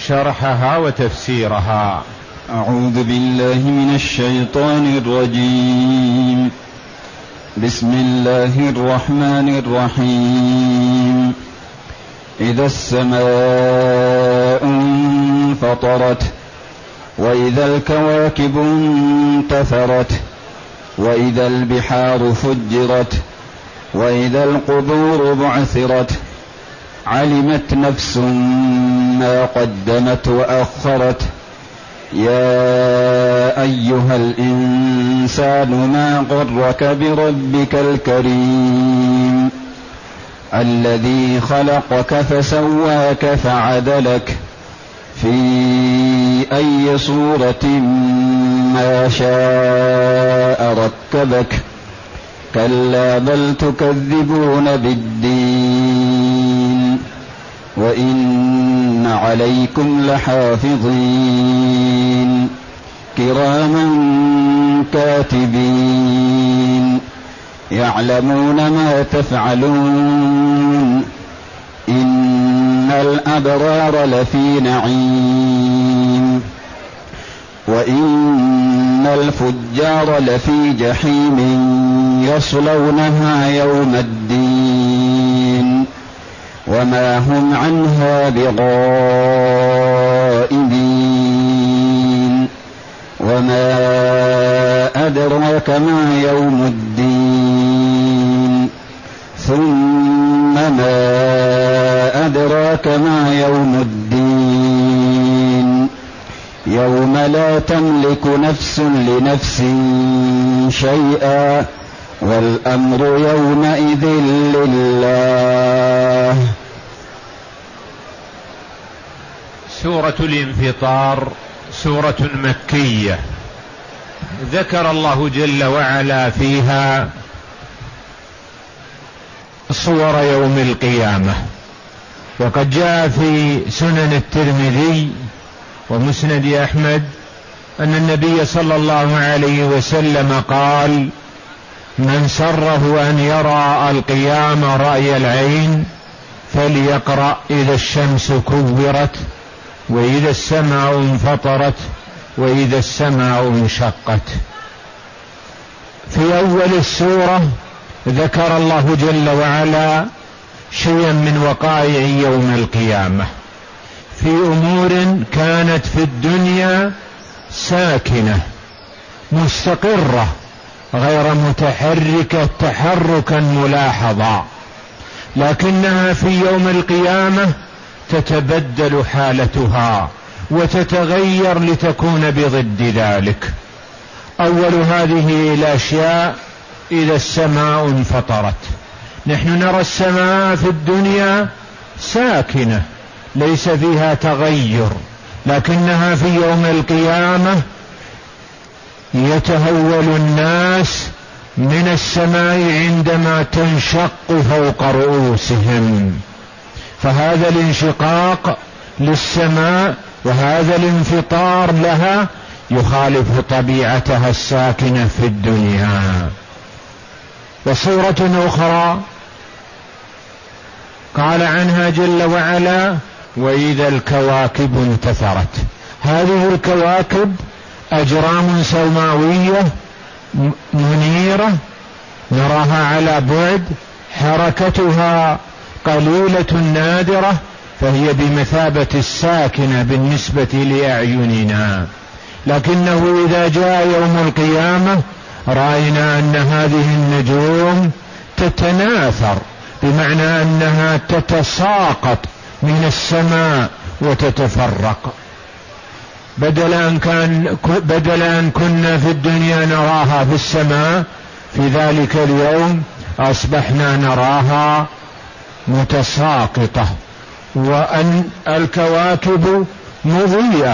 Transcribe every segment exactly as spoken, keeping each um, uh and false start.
شرحها وتفسيرها. أعوذ بالله من الشيطان الرجيم. بسم الله الرحمن الرحيم. إذا السماء انفطرت وإذا الكواكب انتثرت وإذا البحار فجرت وإذا القبور بعثرت علمت نفس ما قدمت وأخرت يا أيها الإنسان ما غرك بربك الكريم الذي خلقك فسواك فعدلك في أي صورة ما شاء ركبك كلا بل تكذبون بالدين وإن عليكم لحافظين كراما كاتبين يعلمون ما تفعلون إن الأبرار لفي نعيم وإن الفجار لفي جحيم يصلونها يوم الدين وما هم عنها بغائبين وما أدراك ما يوم الدين ثم ما أدراك ما يوم الدين يوم لا تملك نفس لنفس شيئا والأمر يومئذ لله. سورة الانفطار سورة مكية، ذكر الله جل وعلا فيها صور يوم القيامة، وقد جاء في سنن الترمذي ومسند أحمد أن النبي صلى الله عليه وسلم قال: من سره أن يرى القيام رأي العين فليقرأ إذا الشمس كورت وإذا السماء انفطرت وإذا السماء انشقت. في أول السورة ذكر الله جل وعلا شيئا من وقائع يوم القيامة في أمور كانت في الدنيا ساكنة مستقرة غير متحركة تحركا ملاحظا، لكنها في يوم القيامة تتبدل حالتها وتتغير لتكون بضد ذلك. أول هذه الأشياء إذا السماء انفطرت. نحن نرى السماء في الدنيا ساكنة ليس فيها تغير، لكنها في يوم القيامة يتهول الناس من السماء عندما تنشق فوق رؤوسهم، فهذا الانشقاق للسماء وهذا الانفطار لها يخالف طبيعتها الساكنة في الدنيا. وصورة أخرى قال عنها جل وعلا: وإذا الكواكب انتثرت. هذه الكواكب أجرام سماوية منيرة نراها على بعد، حركتها قليلة نادرة، فهي بمثابة الساكنة بالنسبة لأعيننا، لكنه إذا جاء يوم القيامة رأينا أن هذه النجوم تتناثر، بمعنى أنها تتساقط من السماء وتتفرق. بدل أن, كان بدل أن كنا في الدنيا نراها في السماء، في ذلك اليوم أصبحنا نراها متساقطة. وأن الكواكب مضيئة،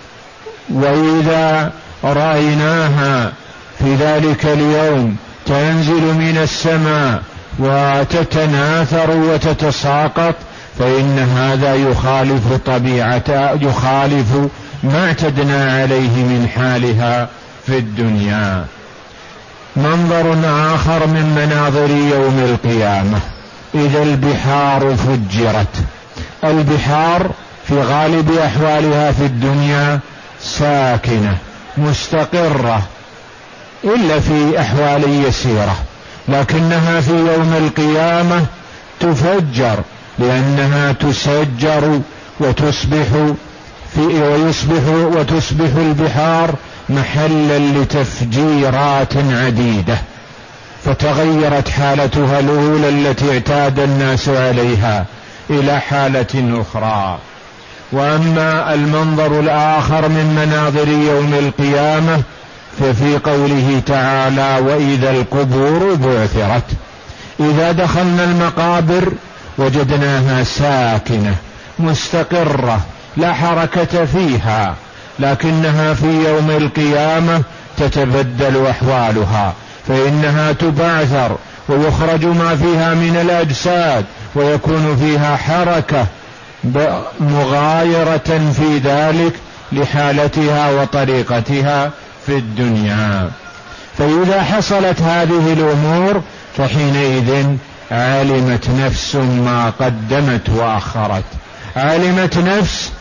وإذا رأيناها في ذلك اليوم تنزل من السماء وتتناثر وتتساقط، فإن هذا يخالف طبيعتها، يخالف ما اعتدنا عليه من حالها في الدنيا. منظر آخر من مناظر يوم القيامة: إذا البحار فجرت. البحار في غالب أحوالها في الدنيا ساكنة مستقرة إلا في أحوال يسيرة، لكنها في يوم القيامة تفجر، لأنها تسجر وتصبح في ويصبح وتصبح البحار محلا لتفجيرات عديدة، فتغيرت حالتها الأولى التي اعتاد الناس عليها إلى حالة أخرى. وأما المنظر الآخر من مناظر يوم القيامة ففي قوله تعالى: وإذا القبور بعثرت. إذا دخلنا المقابر وجدناها ساكنة مستقرة لا حركة فيها، لكنها في يوم القيامة تتبدل أحوالها، فإنها تبعثر ويخرج ما فيها من الأجساد ويكون فيها حركة مغايرة في ذلك لحالتها وطريقتها في الدنيا. فإذا حصلت هذه الأمور فحينئذ علمت نفس ما قدمت وأخرت. علمت نفس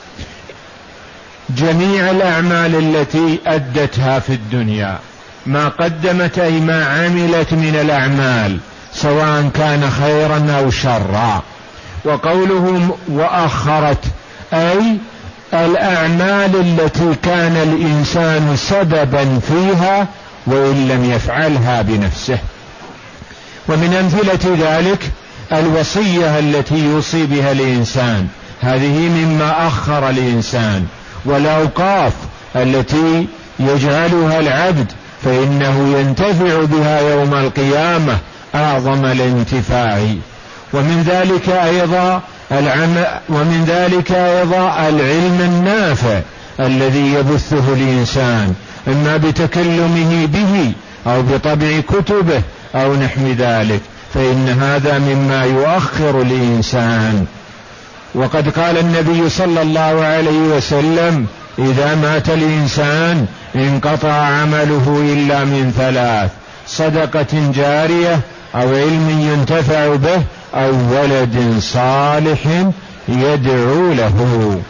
جميع الأعمال التي أدتها في الدنيا، ما قدمت أي ما عملت من الأعمال سواء كان خيرا أو شرا. وقولهم وأخرت أي الأعمال التي كان الإنسان سببا فيها وإن لم يفعلها بنفسه. ومن أمثلة ذلك الوصية التي يوصي بها الإنسان، هذه مما أخر الإنسان. والأوقاف التي يجعلها العبد فإنه ينتفع بها يوم القيامة أعظم الانتفاع. ومن ذلك أيضا العمل ومن ذلك أيضا العلم النافع الذي يبثه الإنسان، إما بتكلمه به أو بطبع كتبه أو نحو ذلك، فإن هذا مما يؤخر الإنسان. وقد قال النبي صلى الله عليه وسلم: إذا مات الإنسان انقطع عمله إلا من ثلاث: صدقة جارية أو علم ينتفع به أو ولد صالح يدعو له.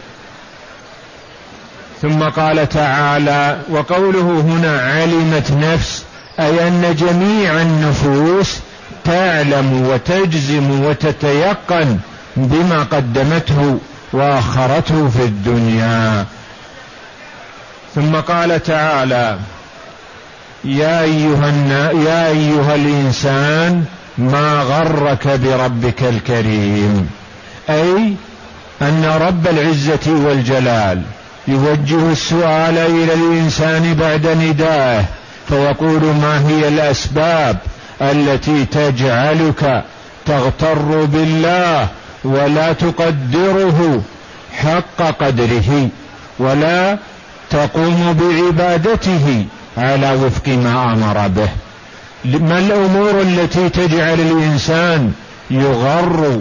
ثم قال تعالى: وقوله هنا علمت نفس أي أن جميع النفوس تعلم وتجزم وتتيقن بما قدمته وأخرته في الدنيا. ثم قال تعالى: يا أيها, يا أيها الإنسان ما غرك بربك الكريم، أي أن رب العزة والجلال يوجه السؤال إلى الإنسان بعد ندائه فيقول: ما هي الأسباب التي تجعلك تغتر بالله ولا تقدره حق قدره ولا تقوم بعبادته على وفق ما أمر به؟ ما الأمور التي تجعل الإنسان يغر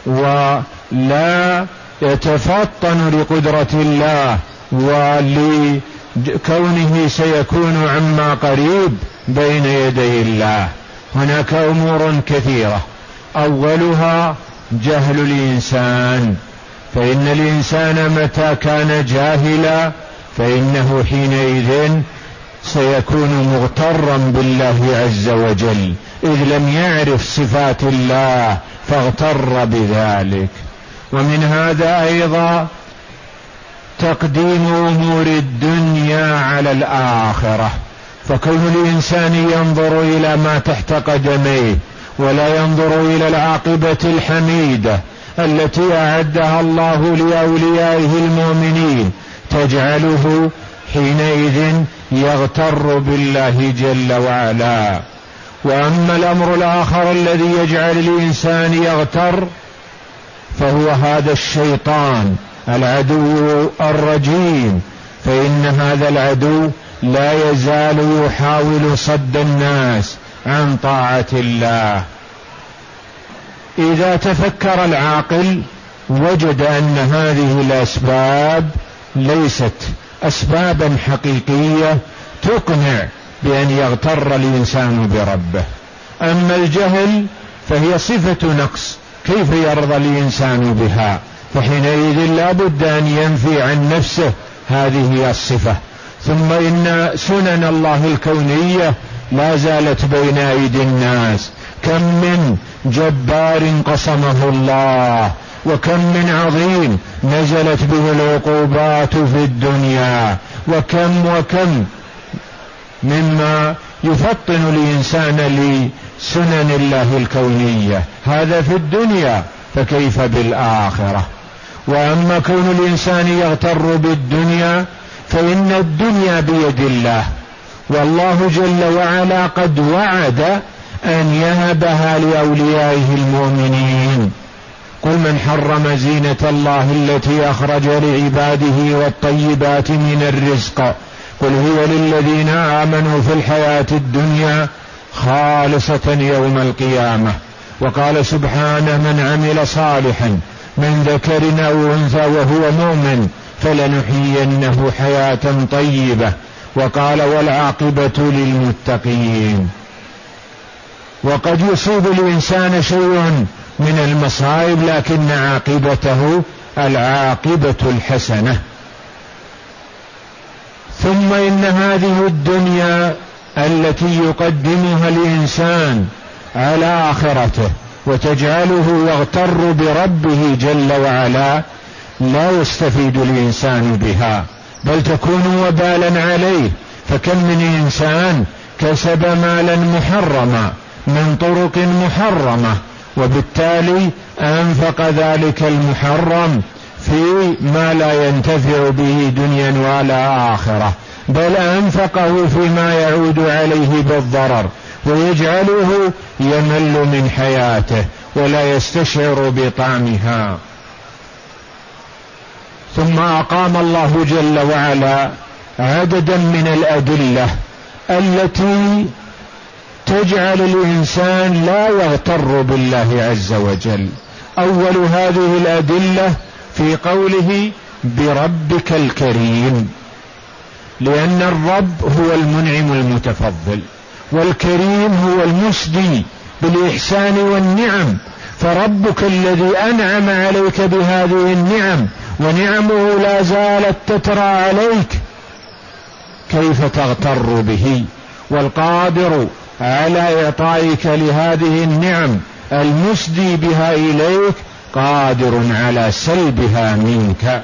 ولا يتفطن لقدرة الله ولكونه سيكون عما قريب بين يدي الله؟ هناك أمور كثيرة، أولها جهل الإنسان، فإن الإنسان متى كان جاهلا فإنه حينئذ سيكون مغترا بالله عز وجل، إذ لم يعرف صفات الله فاغتر بذلك. ومن هذا أيضا تقديم أمور الدنيا على الآخرة، فكون الإنسان ينظر إلى ما تحت قدميه ولا ينظر إلى العاقبة الحميدة التي أعدها الله لأوليائه المؤمنين تجعله حينئذ يغتر بالله جل وعلا. وأما الأمر الآخر الذي يجعل الإنسان يغتر فهو هذا الشيطان العدو الرجيم، فإن هذا العدو لا يزال يحاول صد الناس عن طاعة الله. إذا تفكر العاقل وجد أن هذه الأسباب ليست أسبابا حقيقية تقنع بأن يغتر الإنسان بربه. أما الجهل فهي صفة نقص، كيف يرضى الإنسان بها؟ فحينئذ لا بد أن ينفي عن نفسه هذه الصفة. ثم إن سنن الله الكونية لا زالت بين أيدي الناس، كم من جبار قصمه الله، وكم من عظيم نزلت به العقوبات في الدنيا، وكم وكم مما يفطن الإنسان لسنن الله الكونية. هذا في الدنيا، فكيف بالآخرة؟ وأما كون الإنسان يغتر بالدنيا فإن الدنيا بيد الله، والله جل وعلا قد وعد أن يهبها لأوليائه المؤمنين. قل من حرم زينة الله التي أخرج لعباده والطيبات من الرزق قل هي للذين آمنوا في الحياة الدنيا خالصة يوم القيامة. وقال سبحانه من عمل صالحا من ذكر أو أنثى وهو مؤمن فلنحيينه حياة طيبة. وقال والعاقبة للمتقين. وقد يصيب الإنسان شيء من المصائب لكن عاقبته العاقبة الحسنة. ثم إن هذه الدنيا التي يقدمها الإنسان على آخرته وتجعله يغتر بربه جل وعلا لا يستفيد الإنسان بها، بل تكون وبالا عليه. فكم من إنسان كسب مالا محرما من طرق محرمة، وبالتالي أنفق ذلك المحرم في ما لا ينتفع به دنيا ولا آخرة، بل أنفقه فيما يعود عليه بالضرر ويجعله يمل من حياته ولا يستشعر بطعمها. ثم أقام الله جل وعلا عددا من الأدلة التي تجعل الإنسان لا يغتر بالله عز وجل. أول هذه الأدلة في قوله بربك الكريم، لأن الرب هو المنعم المتفضل، والكريم هو المسدي بالإحسان والنعم. فربك الذي أنعم عليك بهذه النعم ونعمه لا زالت تترى عليك، كيف تغتر به؟ والقادر على إعطائك لهذه النعم المسدي بها إليك قادر على سلبها منك.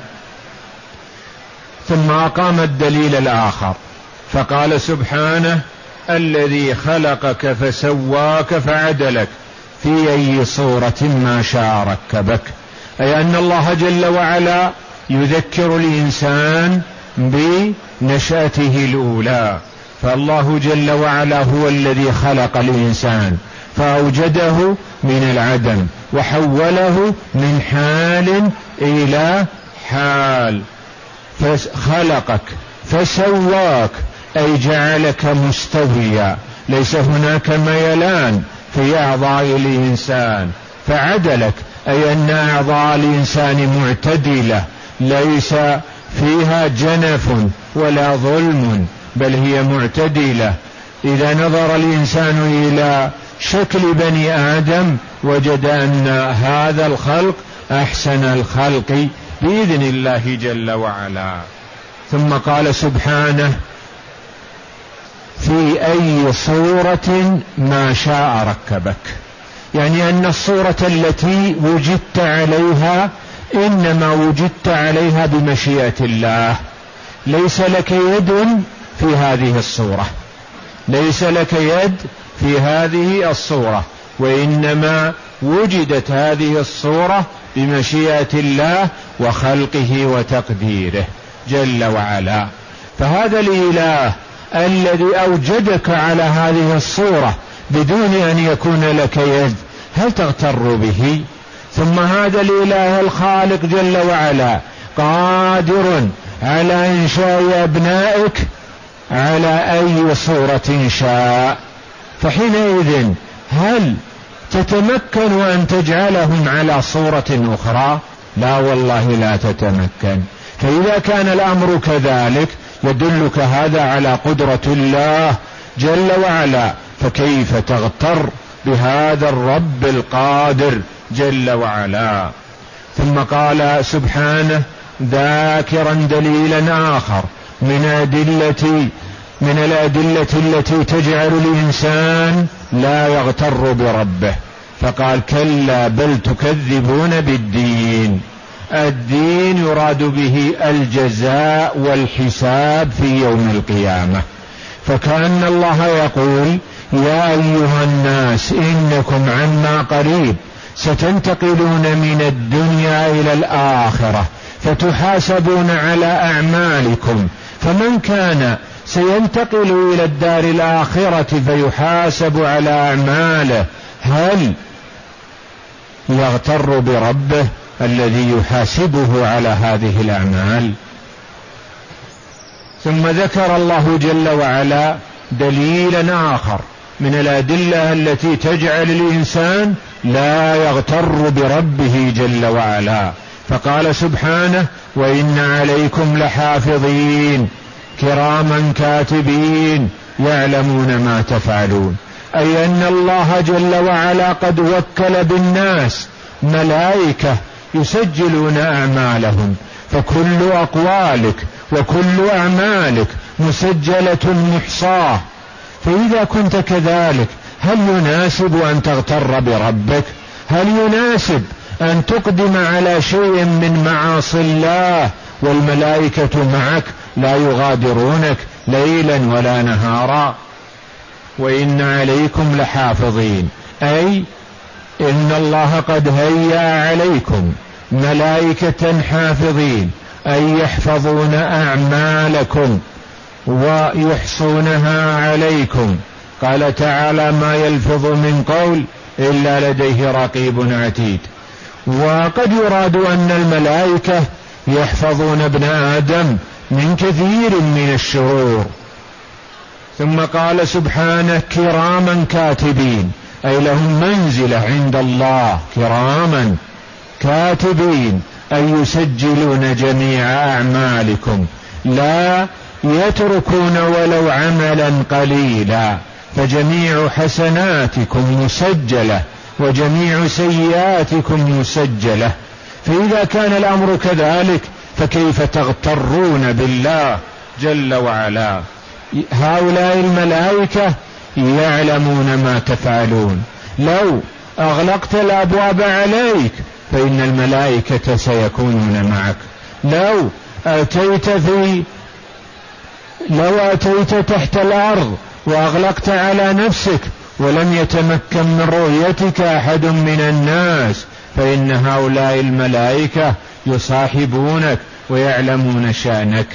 ثم أقام الدليل الآخر فقال سبحانه الذي خلقك فسواك فعدلك في أي صورة ما شاء ركبك، أي أن الله جل وعلا يذكر الإنسان بنشأته الأولى. فالله جل وعلا هو الذي خلق الإنسان فأوجده من العدم وحوله من حال إلى حال، فخلقك فسواك أي جعلك مستويا، ليس هناك ميلان في أعضاء الإنسان. فعدلك أي أن أعضاء الإنسان معتدلة ليس فيها جنف ولا ظلم، بل هي معتدلة. إذا نظر الإنسان إلى شكل بني آدم وجد أن هذا الخلق أحسن الخلق بإذن الله جل وعلا. ثم قال سبحانه في أي صورة ما شاء ركبك، يعني أن الصورة التي وجدت عليها إنما وجدت عليها بمشيئة الله، ليس لك يد في هذه الصورة، ليس لك يد في هذه الصورة، وإنما وجدت هذه الصورة بمشيئة الله وخلقه وتقديره جل وعلا. فهذا الإله الذي أوجدك على هذه الصورة بدون أن يكون لك يد، هل تغتر به؟ ثم هذا الإله الخالق جل وعلا قادر على إنشاء أبنائك على أي صورة شاء، فحينئذ هل تتمكن أن تجعلهم على صورة أخرى؟ لا والله لا تتمكن. فإذا كان الأمر كذلك يدلك هذا على قدرة الله جل وعلا، فكيف تغتر بهذا الرب القادر جل وعلا؟ ثم قال سبحانه ذاكرا دليلا آخر من أدلة من الأدلة التي تجعل الإنسان لا يغتر بربه، فقال كلا بل تكذبون بالدين. الدين يراد به الجزاء والحساب في يوم القيامة. فكأن الله يقول يا أيها الناس إنكم عما قريب ستنتقلون من الدنيا إلى الآخرة فتحاسبون على أعمالكم، فمن كان سينتقل إلى الدار الآخرة فيحاسب على أعماله هل يغتر بربه الذي يحاسبه على هذه الأعمال؟ ثم ذكر الله جل وعلا دليلا آخر من الأدلة التي تجعل الإنسان لا يغتر بربه جل وعلا، فقال سبحانه وإن عليكم لحافظين كراما كاتبين يعلمون ما تفعلون، أي أن الله جل وعلا قد وكل بالناس ملائكة يسجلون أعمالهم، فكل أقوالك وكل أعمالك مسجلة محصاة. فإذا كنت كذلك هل يناسب أن تغتر بربك؟ هل يناسب أن تقدم على شيء من معاصي الله والملائكة معك لا يغادرونك ليلا ولا نهارا؟ وإن عليكم لحافظين، أي إن الله قد هيأ عليكم ملائكة حافظين، أي يحفظون أعمالكم ويحصونها عليكم. قال تعالى ما يلفظ من قول إلا لديه رقيب عتيد. وقد يراد أن الملائكة يحفظون ابن آدم من كثير من الشرور. ثم قال سبحانه كراما كاتبين، أي لهم منزلة عند الله، كراما كاتبين أي يسجلون جميع أعمالكم، لا يتركون ولو عملا قليلا، فجميع حسناتكم مسجلة وجميع سيئاتكم مسجلة. فإذا كان الأمر كذلك فكيف تغترون بالله جل وعلا؟ هؤلاء الملائكة يعلمون ما تفعلون، لو أغلقت الأبواب عليك فإن الملائكة سيكونون معك، لو أتيت في لو أتيت تحت الأرض وأغلقت على نفسك ولم يتمكن من رؤيتك أحد من الناس فإن هؤلاء الملائكة يصاحبونك ويعلمون شأنك.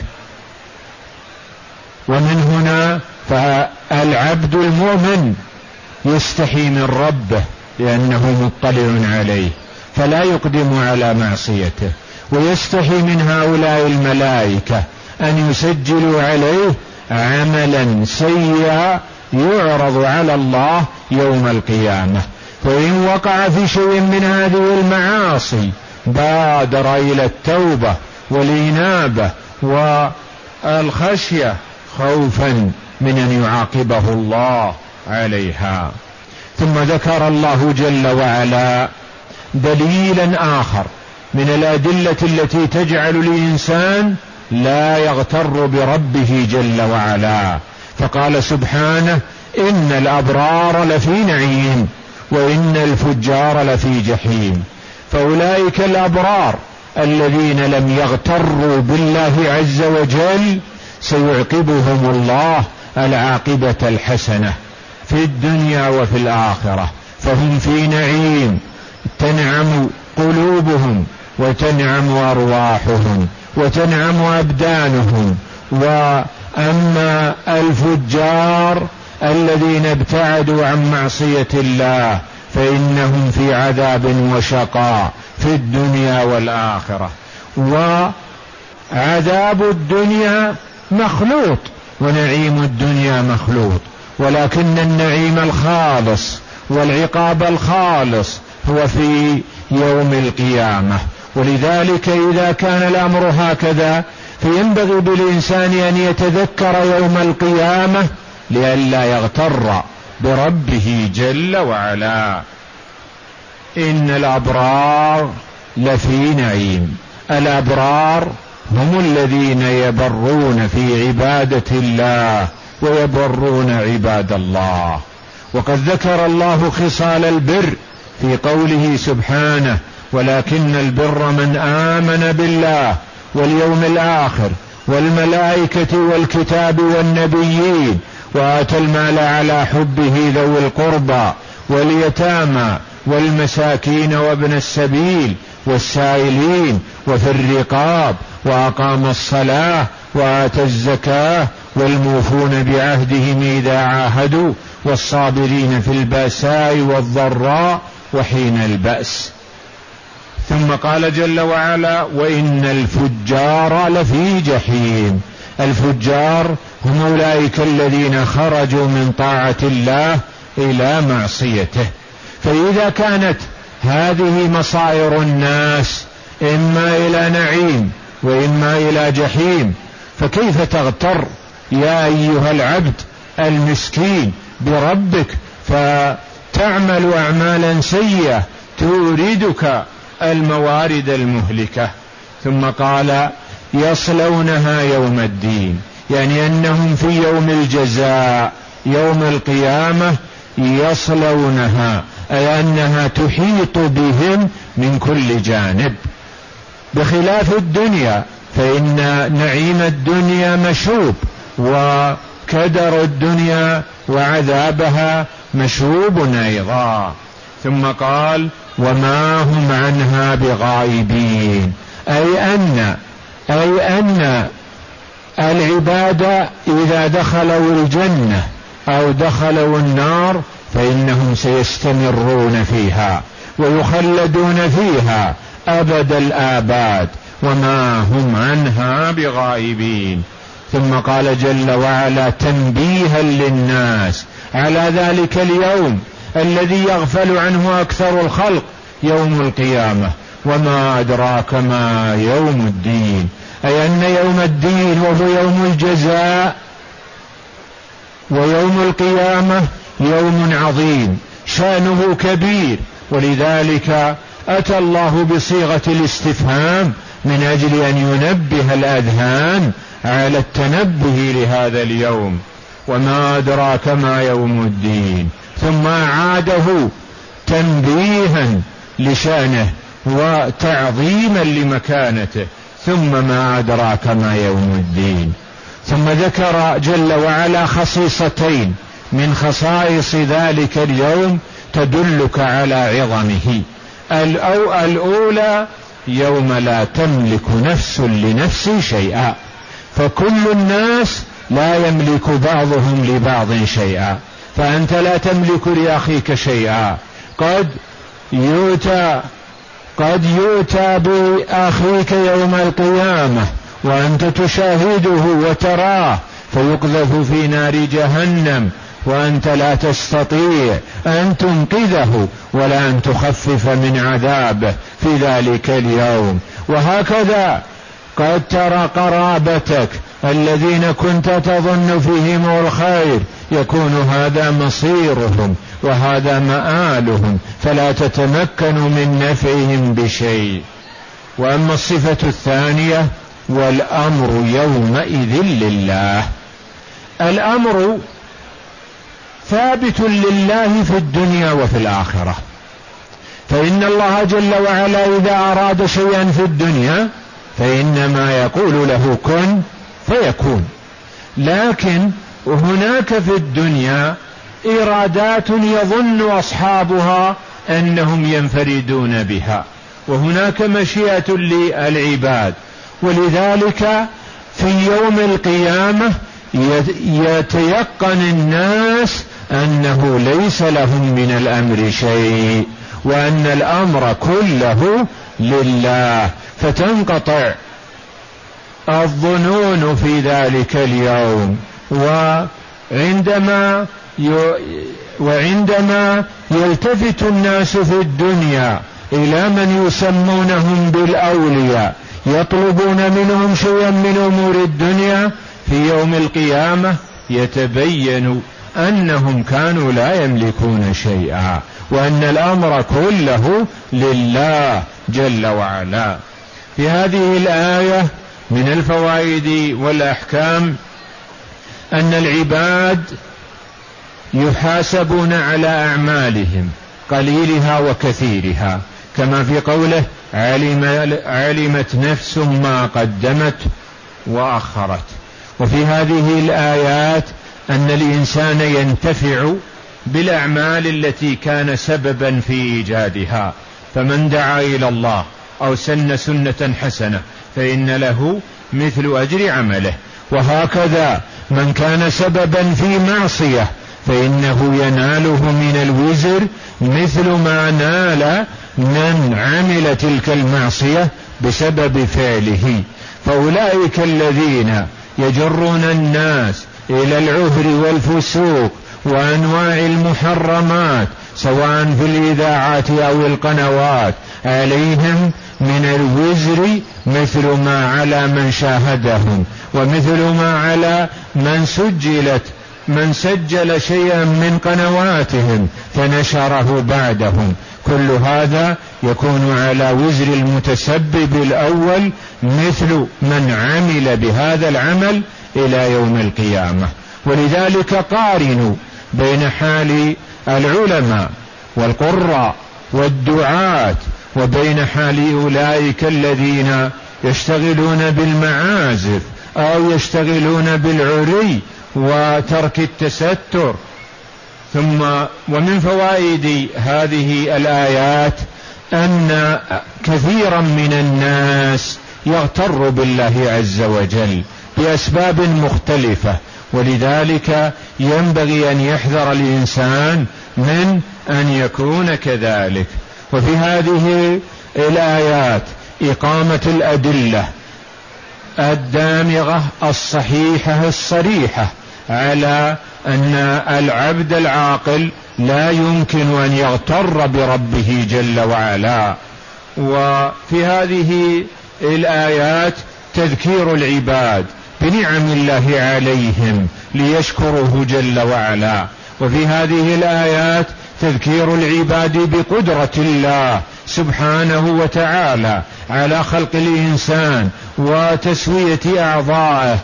ومن هنا فالعبد المؤمن يستحي من ربه لأنه مطلع عليه فلا يقدم على معصيته، ويستحي من هؤلاء الملائكة أن يسجلوا عليه عملا سيئا يعرض على الله يوم القيامة، فإن وقع في شيء من هذه المعاصي بادر إلى التوبة والإنابة والخشية خوفا من أن يعاقبه الله عليها. ثم ذكر الله جل وعلا دليلا آخر من الأدلة التي تجعل الإنسان لا يغتر بربه جل وعلا، فقال سبحانه إن الأبرار لفي نعيم وإن الفجار لفي جحيم. فأولئك الأبرار الذين لم يغتروا بالله عز وجل سيعقبهم الله العاقبة الحسنة في الدنيا وفي الآخرة، فهم في نعيم تنعم قلوبهم وتنعم أرواحهم وتنعم أبدانهم. وأما الفجار الذين ابتعدوا عن معصية الله فإنهم في عذاب وشقاء في الدنيا والآخرة. وعذاب الدنيا مخلوط ونعيم الدنيا مخلوط، ولكن النعيم الخالص والعقاب الخالص هو في يوم القيامة. ولذلك إذا كان الأمر هكذا فينبغي بالإنسان أن يتذكر يوم القيامة لئلا يغتر بربه جل وعلا. إن الأبرار لفي نعيم. الأبرار هم الذين يبرون في عبادة الله ويبرون عباد الله. وقد ذكر الله خصال البر في قوله سبحانه: ولكن البر من آمن بالله واليوم الآخر والملائكة والكتاب والنبيين وآتى المال على حبه ذوي القربى واليتامى والمساكين وابن السبيل والسائلين وفي الرقاب وأقام الصلاة وآتى الزكاة والموفون بعهدهم إذا عاهدوا والصابرين في البأساء والضراء وحين البأس. ثم قال جل وعلا: وإن الفجار لفي جحيم. الفجار هم أولئك الذين خرجوا من طاعة الله إلى معصيته. فإذا كانت هذه مصائر الناس إما إلى نعيم وإما إلى جحيم، فكيف تغتر يا أيها العبد المسكين بربك فتعمل أعمالا سيئة توردك الموارد المهلكة؟ ثم قال: يصلونها يوم الدين، يعني أنهم في يوم الجزاء يوم القيامة يصلونها، أي أنها تحيط بهم من كل جانب، بخلاف الدنيا فإن نعيم الدنيا مشوب وكدر الدنيا وعذابها مشوب أيضا. ثم قال: وما هم عنها بغائبين، أي أن أي أن العباد إذا دخلوا الجنة أو دخلوا النار فإنهم سيستمرون فيها ويخلدون فيها أبد الآباد، وما هم عنها بغائبين. ثم قال جل وعلا تنبيها للناس على ذلك اليوم الذي يغفل عنه أكثر الخلق، يوم القيامة: وما أدراك ما يوم الدين، أي أن يوم الدين وهو يوم الجزاء ويوم القيامة يوم عظيم شأنه كبير، ولذلك أتى الله بصيغة الاستفهام من أجل أن ينبه الأذهان على التنبه لهذا اليوم. وما أدراك ما يوم الدين، ثم أعاده تنبيها لشأنه وتعظيما لمكانته: ثم ما أدراك ما يوم الدين. ثم ذكر جل وعلا خصيصتين من خصائص ذلك اليوم تدلك على عظمه. الأولى: يوم لا تملك نفس لنفس شيئا، فكل الناس لا يملك بعضهم لبعض شيئا، فأنت لا تملك لأخيك شيئا. قد يؤتى قد يؤتى بأخيك يوم القيامة وأنت تشاهده وتراه فيقذف في نار جهنم وأنت لا تستطيع أن تنقذه ولا أن تخفف من عذابه في ذلك اليوم. وهكذا قد ترى قرابتك الذين كنت تظن فيهم الخير يكون هذا مصيرهم وهذا مآلهم، فلا تتمكن من نفعهم بشيء. وأما الصفة الثانية: والأمر يومئذ لله. الأمر ثابت لله في الدنيا وفي الآخرة، فإن الله جل وعلا إذا أراد شيئا في الدنيا فإنما يقول له كن فيكون. لكن هناك في الدنيا إرادات يظن أصحابها أنهم ينفردون بها، وهناك مشيئة للعباد، ولذلك في يوم القيامة يتيقن الناس أنه ليس لهم من الأمر شيء، وأن الأمر كله لله، فتنقطع الظنون في ذلك اليوم. وعندما وعندما يلتفت الناس في الدنيا إلى من يسمونهم بالأولياء يطلبون منهم شيئا من أمور الدنيا، في يوم القيامة يتبين أنهم كانوا لا يملكون شيئا، وأن الأمر كله لله جل وعلا. في هذه الآية من الفوائد والأحكام أن العباد يحاسبون على أعمالهم قليلها وكثيرها، كما في قوله علم علمت نفس ما قدمت وأخرت. وفي هذه الآيات أن الإنسان ينتفع بالأعمال التي كان سببا في إيجادها، فمن دعا إلى الله أو سن سنة حسنة فإن له مثل أجر عمله، وهكذا من كان سببا في معصية فإنه يناله من الوزر مثل ما نال من عمل تلك المعصية بسبب فعله. فأولئك الذين يجرون الناس إلى العهر والفسوق وأنواع المحرمات سواء في الإذاعات أو القنوات عليهم من الوزر مثل ما على من شاهدهم، ومثل ما على من سجلت من سجل شيئا من قنواتهم فنشره بعدهم. كل هذا يكون على وزر المتسبب الأول مثل من عمل بهذا العمل إلى يوم القيامة. ولذلك قارنوا بين حال العلماء والقراء والدعاة وبين حال أولئك الذين يشتغلون بالمعازف أو يشتغلون بالعري وترك التستر. ثم ومن فوائد هذه الآيات أن كثيرا من الناس يغتر بالله عز وجل بأسباب مختلفة، ولذلك ينبغي أن يحذر الإنسان من أن يكون كذلك. وفي هذه الآيات إقامة الأدلة الدامغة الصحيحة الصريحة على أن العبد العاقل لا يمكن أن يغتر بربه جل وعلا. وفي هذه الآيات تذكير العباد بنعم الله عليهم ليشكروه جل وعلا. وفي هذه الآيات تذكير العباد بقدرة الله سبحانه وتعالى على خلق الإنسان وتسوية أعضائه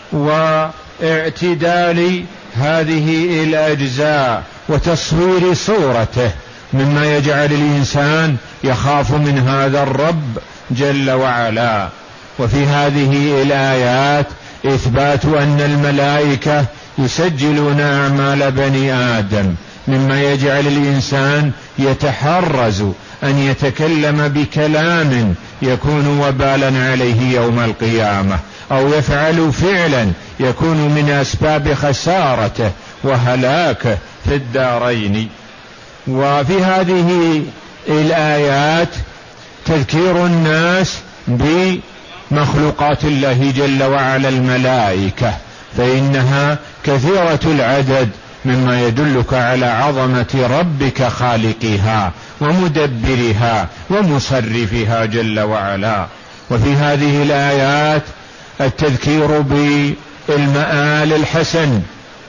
واعتدال هذه الأجزاء وتصوير صورته، مما يجعل الإنسان يخاف من هذا الرب جل وعلا. وفي هذه الآيات إثبات أن الملائكة يسجلون أعمال بني آدم، مما يجعل الإنسان يتحرز أن يتكلم بكلام يكون وبالا عليه يوم القيامة، أو يفعل فعلا يكون من أسباب خسارته وهلاكه في الدارين. وفي هذه الآيات تذكير الناس بمخلوقات الله جل وعلا الملائكة، فإنها كثيرة العدد مما يدلك على عظمة ربك خالقها ومدبرها ومصرفها جل وعلا. وفي هذه الآيات التذكير بالمآل الحسن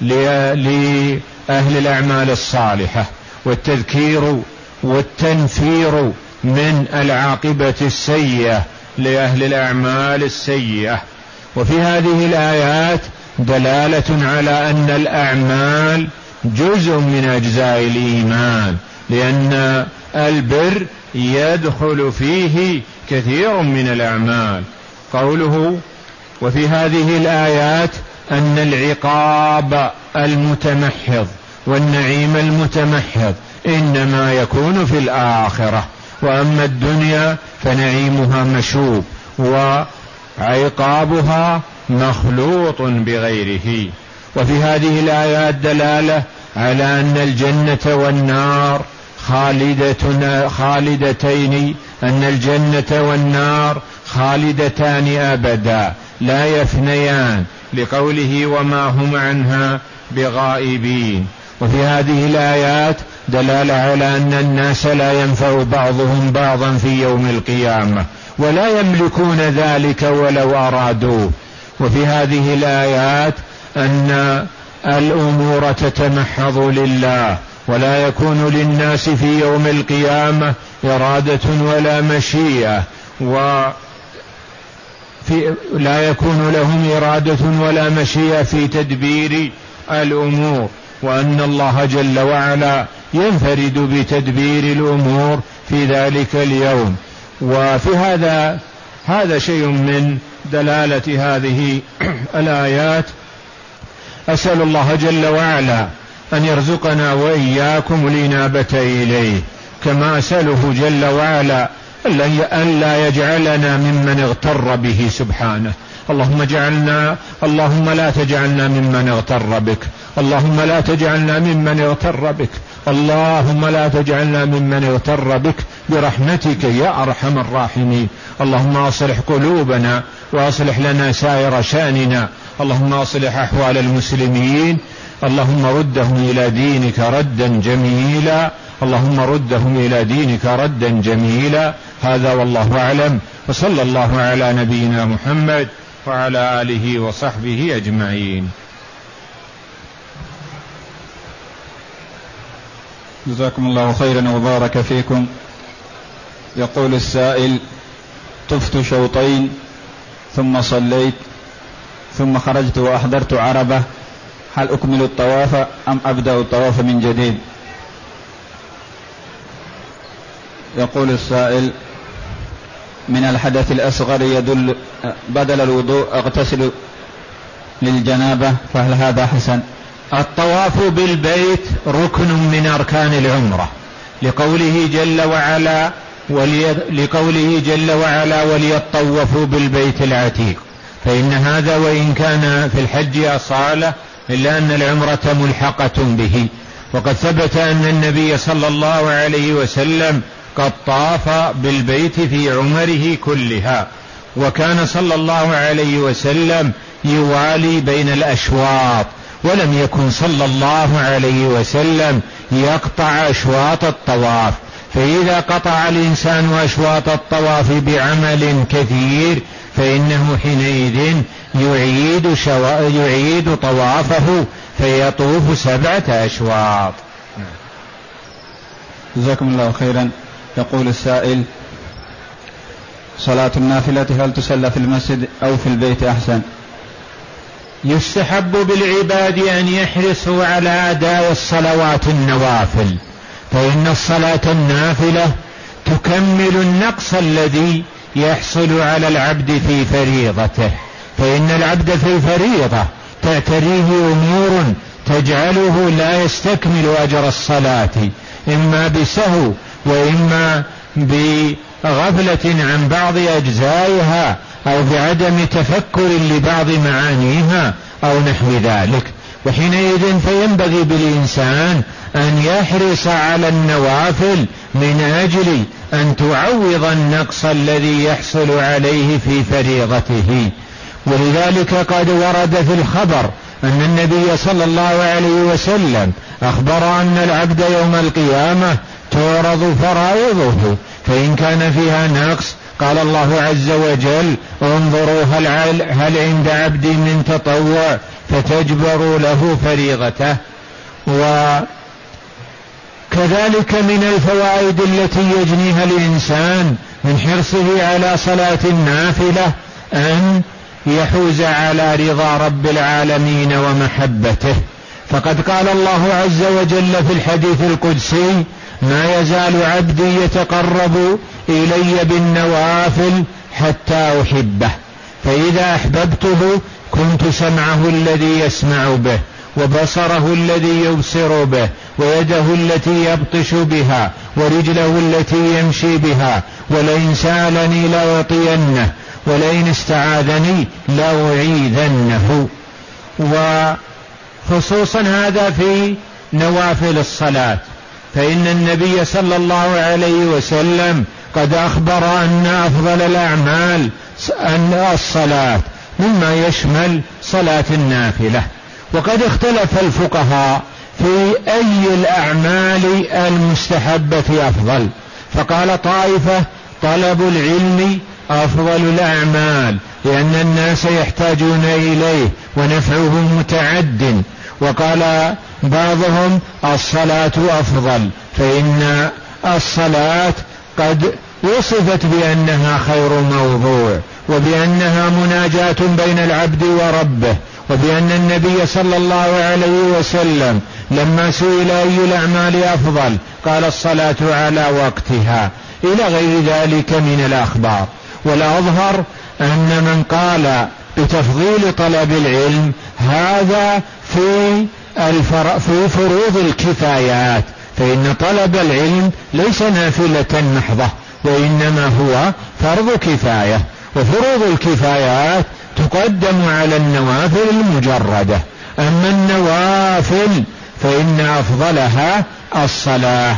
لأهل الأعمال الصالحة، والتذكير والتنفير من العاقبة السيئة لأهل الأعمال السيئة. وفي هذه الآيات دلالة على أن الأعمال جزء من أجزاء الإيمان، لأن البر يدخل فيه كثير من الأعمال. قوله وفي هذه الآيات أن العقاب المتمحض والنعيم المتمحض إنما يكون في الآخرة، وأما الدنيا فنعيمها مشوب وعقابها مخلوط بغيره. وفي هذه الآيات دلالة على أن الجنة والنار خالدة خالدتين، أن الجنة والنار خالدتان أبدا لا يفنيان، لقوله وما هم عنها بغائبين. وفي هذه الآيات دلالة على أن الناس لا ينفع بعضهم بعضا في يوم القيامة، ولا يملكون ذلك ولو أرادوه. وفي هذه الآيات أن الأمور تتمحض لله ولا يكون للناس في يوم القيامة إرادة ولا مشيئة، وفي لا يكون لهم إرادة ولا مشيئة في تدبير الأمور، وأن الله جل وعلا ينفرد بتدبير الأمور في ذلك اليوم. وفي هذا هذا شيء من دلالة هذه الآيات. أسأل الله جل وعلا أن يرزقنا وإياكم الإنابة إليه، كما أسأله جل وعلا أن لا يجعلنا ممن اغتر به سبحانه. اللهم اجعلنا اللهم لا تجعلنا ممن اغتر بك، اللهم لا تجعلنا ممن اغتر بك، اللهم لا تجعلنا ممن اغتر بك برحمتك يا أرحم الراحمين. اللهم أصلح قلوبنا وأصلح لنا سائر شأننا، اللهم أصلح أحوال المسلمين، اللهم ردهم إلى دينك ردا جميلا، اللهم ردهم إلى دينك ردا جميلا. هذا والله أعلم، وصلى الله على نبينا محمد وعلى آله وصحبه أجمعين. جزاكم الله خيرا وبارك فيكم. يقول السائل: طفت شوطين ثم صليت ثم خرجت وأحضرت عربة، هل أكمل الطواف أم أبدأ الطواف من جديد؟ يقول السائل: من الحدث الأصغر يدل بدل الوضوء أغتسل للجنابة، فهل هذا حسن؟ الطواف بالبيت ركن من أركان العمرة، لقوله جل وعلا ولي لقوله جل وعلا وليطوفوا بالبيت العتيق، فإن هذا وإن كان في الحج أصالة إلا أن العمرة ملحقة به. وقد ثبت أن النبي صلى الله عليه وسلم قد طاف بالبيت في عمره كلها، وكان صلى الله عليه وسلم يوالي بين الأشواط، ولم يكن صلى الله عليه وسلم يقطع أشواط الطواف. فإذا قطع الإنسان أشواط الطواف بعمل كثير فإنه حينئذ يعيد, شو... يعيد طوافه فيطوف سبعة أشواط. جزاكم الله خيرا. يقول السائل: صلاة النافلة هل تصلى في المسجد أو في البيت أحسن؟ يستحب بالعباد أن يحرصوا على أداء الصلوات النوافل، فإن الصلاة النافلة تكمل النقص الذي يحصل على العبد في فريضته، فإن العبد في الفريضة تعتريه أمور تجعله لا يستكمل أجر الصلاة، إما بسهو وإما بغفلة عن بعض أجزائها أو بعدم تفكر لبعض معانيها أو نحو ذلك. وحينئذ فينبغي بالإنسان أن يحرص على النوافل من أجل أن تعوض النقص الذي يحصل عليه في فريضته. ولذلك قد ورد في الخبر أن النبي صلى الله عليه وسلم أخبر أن العبد يوم القيامة تعرض فرائضه، فإن كان فيها نقص قال الله عز وجل: انظروا هل, هل عند عبدي من تطوع فتجبروا له فريضته. وكذلك من الفوائد التي يجنيها الإنسان من حرصه على صلاة النافلة أن يحوز على رضا رب العالمين ومحبته، فقد قال الله عز وجل في الحديث القدسي: ما يزال عبدي يتقرب إلي بالنوافل حتى أحبه، فإذا أحببته كنت سمعه الذي يسمع به، وبصره الذي يبصر به، ويده التي يبطش بها، ورجله التي يمشي بها، ولئن سألني لأعطينه، ولئن استعاذني لأعيذنه. وخصوصا هذا في نوافل الصلاة، فإن النبي صلى الله عليه وسلم قد أخبر أن أفضل الأعمال أن الصلاة، مما يشمل صلاة النافلة. وقد اختلف الفقهاء في أي الأعمال المستحبة أفضل، فقال طائفة: طلب العلم أفضل الأعمال، لأن الناس يحتاجون إليه ونفعه متعد. وقال بعضهم الصلاة أفضل، فإن الصلاة قد وصفت بأنها خير موضوع، وبأنها مناجاة بين العبد وربه، وبأن النبي صلى الله عليه وسلم لما سئل أي الأعمال أفضل قال الصلاة على وقتها، إلى غير ذلك من الأخبار. والأظهر أن من قال بتفضيل طلب العلم هذا في الفر... في فروض الكفايات، فإن طلب العلم ليس نافلة محضة، وإنما هو فرض كفاية، وفروض الكفايات تقدم على النوافل المجردة. أما النوافل فإن أفضلها الصلاة.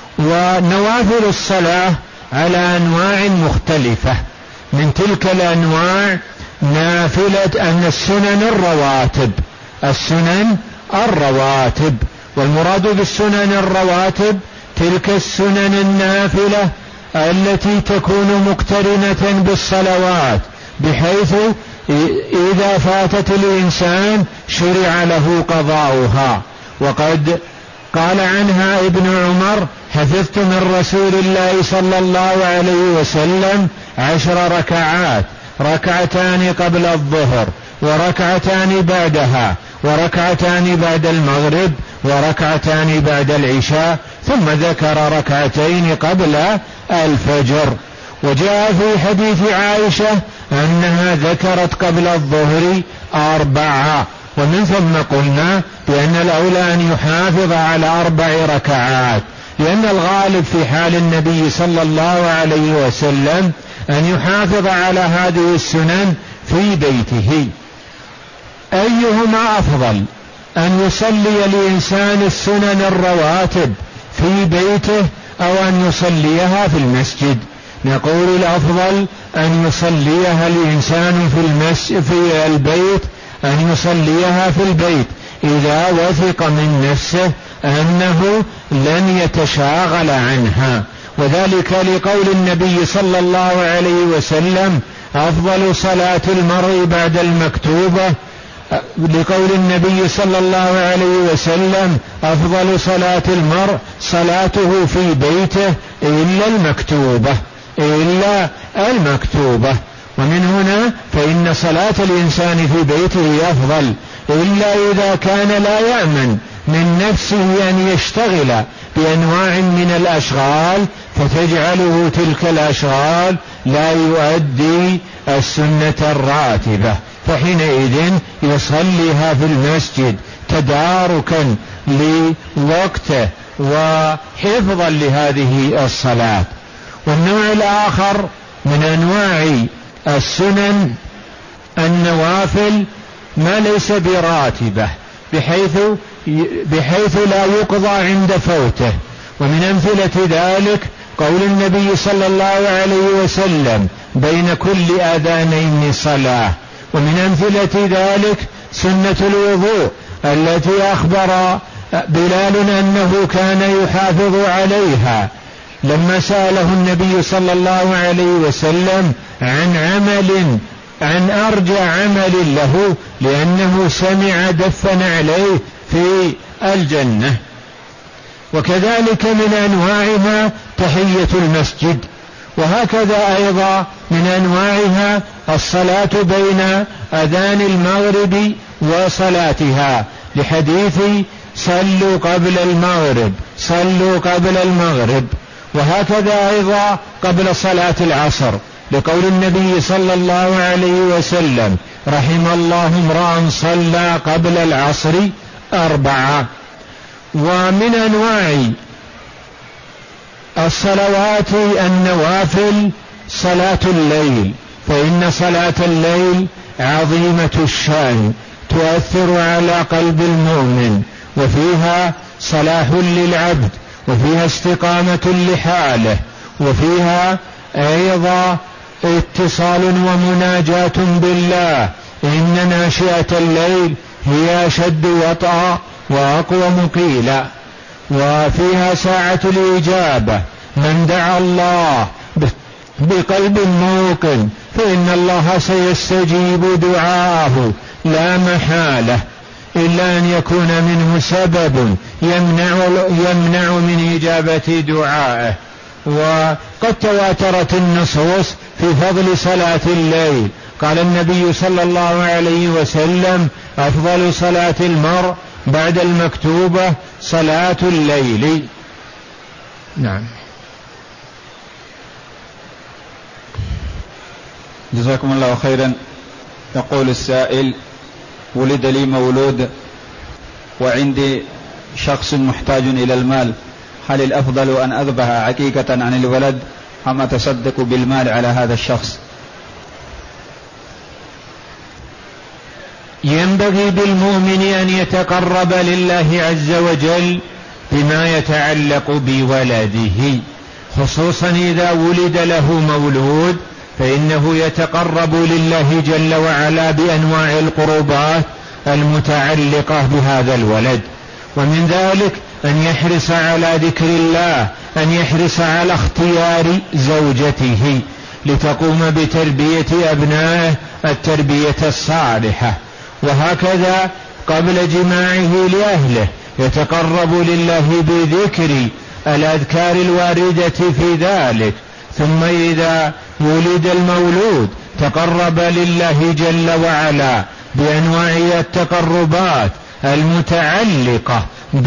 ونوافل الصلاة على أنواع مختلفة، من تلك الأنواع نافلة أن السنن الرواتب، السنن الرواتب، والمراد بالسنن الرواتب تلك السنن النافلة التي تكون مقترنة بالصلوات، بحيث إذا فاتت الإنسان شرع له قضاؤها. وقد قال عنها ابن عمر: حفظت من رسول الله صلى الله عليه وسلم عشر ركعات، ركعتان قبل الظهر، وركعتان بعدها، وركعتان بعد المغرب، وركعتان بعد العشاء، ثم ذكر ركعتين قبل الفجر. وجاء في حديث عائشة أنها ذكرت قبل الظهر أربعة، ومن ثم قلنا بأن الأولى أن يحافظ على أربع ركعات، لأن الغالب في حال النبي صلى الله عليه وسلم أن يحافظ على هذه السنن في بيته. أيهما أفضل، أن يصلي الإنسان السنن الرواتب في بيته أو أن يصليها في المسجد؟ نقول الأفضل أن يصليها الإنسان في, المس... في البيت، أن يصليها في البيت إذا وثق من نفسه أنه لن يتشاغل عنها، وذلك لقول النبي صلى الله عليه وسلم: أفضل صلاة المرء بعد المكتوبة، لقول النبي صلى الله عليه وسلم: أفضل صلاة المرء صلاته في بيته إلا المكتوبة، إلا المكتوبة. ومن هنا فإن صلاة الإنسان في بيته أفضل، إلا إذا كان لا يأمن من نفسه أن يشتغل بأنواع من الأشغال فتجعله تلك الأشغال لا يؤدي السنة الراتبة، فحينئذ يصليها في المسجد تداركا لوقته وحفظا لهذه الصلاة. والنوع الآخر من أنواع السنن النوافل ما ليس براتبة، بحيث بحيث لا يقضى عند فوته. ومن أمثلة ذلك قول النبي صلى الله عليه وسلم: بين كل آذانين صلاة. ومن أمثلة ذلك سنة الوضوء التي أخبر بلال أنه كان يحافظ عليها لما سأله النبي صلى الله عليه وسلم عن عمل عن أرجى عمل له، لأنه سمع دفا عليه في الجنة. وكذلك من أنواعها تحية المسجد، وهكذا أيضا من أنواعها الصلاة بين أذان المغرب وصلاتها، لحديث: صلوا قبل المغرب، صلوا قبل المغرب. وهكذا أيضا قبل صلاة العصر، لقول النبي صلى الله عليه وسلم: رحم الله امرأ صلى قبل العصر أربعة. ومن أنواع الصلوات النوافل صلاة الليل، فإن صلاة الليل عظيمة الشأن، تؤثر على قلب المؤمن، وفيها صلاح للعبد، وفيها استقامة لحاله، وفيها أيضا اتصال ومناجاة بالله. إن ناشئة الليل هي أشد وطأ وأقوم قيلا. وفيها ساعة الإجابة، من دعا الله بقلب موقن فإن الله سيستجيب دعاءه لا محالة، إلا أن يكون منه سبب يمنع, يمنع من إجابة دعائه. وقد تواترت النصوص في فضل صلاة الليل. قال النبي صلى الله عليه وسلم: أفضل صلاة المرء بعد المكتوبة صلاة الليل. نعم. جزاكم الله خيرا. يقول السائل: ولد لي مولود وعندي شخص محتاج إلى المال، هل الأفضل أن أذبح عقيقة عن الولد أم أتصدق بالمال على هذا الشخص؟ ينبغي بالمؤمن أن يتقرب لله عز وجل بما يتعلق بولده، خصوصا إذا ولد له مولود فإنه يتقرب لله جل وعلا بأنواع القربات المتعلقة بهذا الولد. ومن ذلك أن يحرص على ذكر الله، أن يحرص على اختيار زوجته لتقوم بتربية أبنائه التربية الصالحة. وهكذا قبل جماعه لأهله يتقرب لله بذكر الأذكار الواردة في ذلك. ثم إذا ولد المولود تقرب لله جل وعلا بأنواع التقربات المتعلقة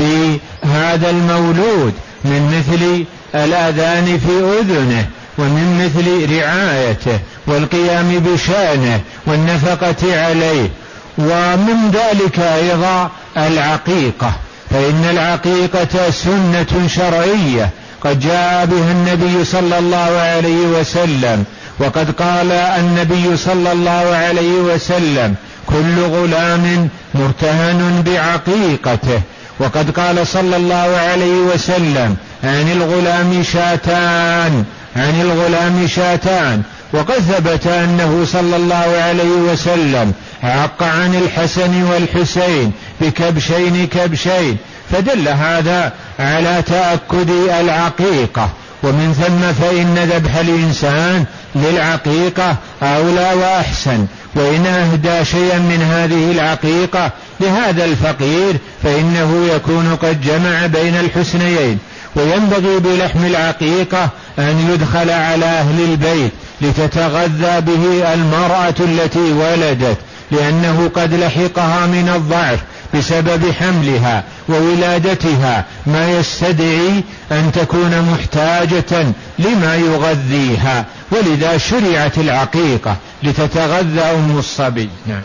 بهذا المولود، من مثل الأذان في أذنه، ومن مثل رعايته والقيام بشأنه والنفقة عليه. ومن ذلك أيضا العقيقة، فإن العقيقة سنة شرعية قد جاء بها النبي صلى الله عليه وسلم. وقد قال النبي صلى الله عليه وسلم: كل غلام مرتهن بعقيقته. وقد قال صلى الله عليه وسلم: عن الغلام شاتان، عن الغلام شاتان. وقد ثبت أنه صلى الله عليه وسلم عق عن الحسن والحسين بكبشين كبشين، فدل هذا على تأكد العقيقة. ومن ثم فإن ذبح الإنسان للعقيقة أولى وأحسن، وإن أهدى شيئا من هذه العقيقة لهذا الفقير فإنه يكون قد جمع بين الحسنيين. وينبغي بلحم العقيقة أن يدخل على أهل البيت لتتغذى به المرأة التي ولدت، لأنه قد لحقها من الضعف بسبب حملها وولادتها ما يستدعي أن تكون محتاجة لما يغذيها، ولذا شرعت العقيقة لتتغذى أم الصبي. نعم.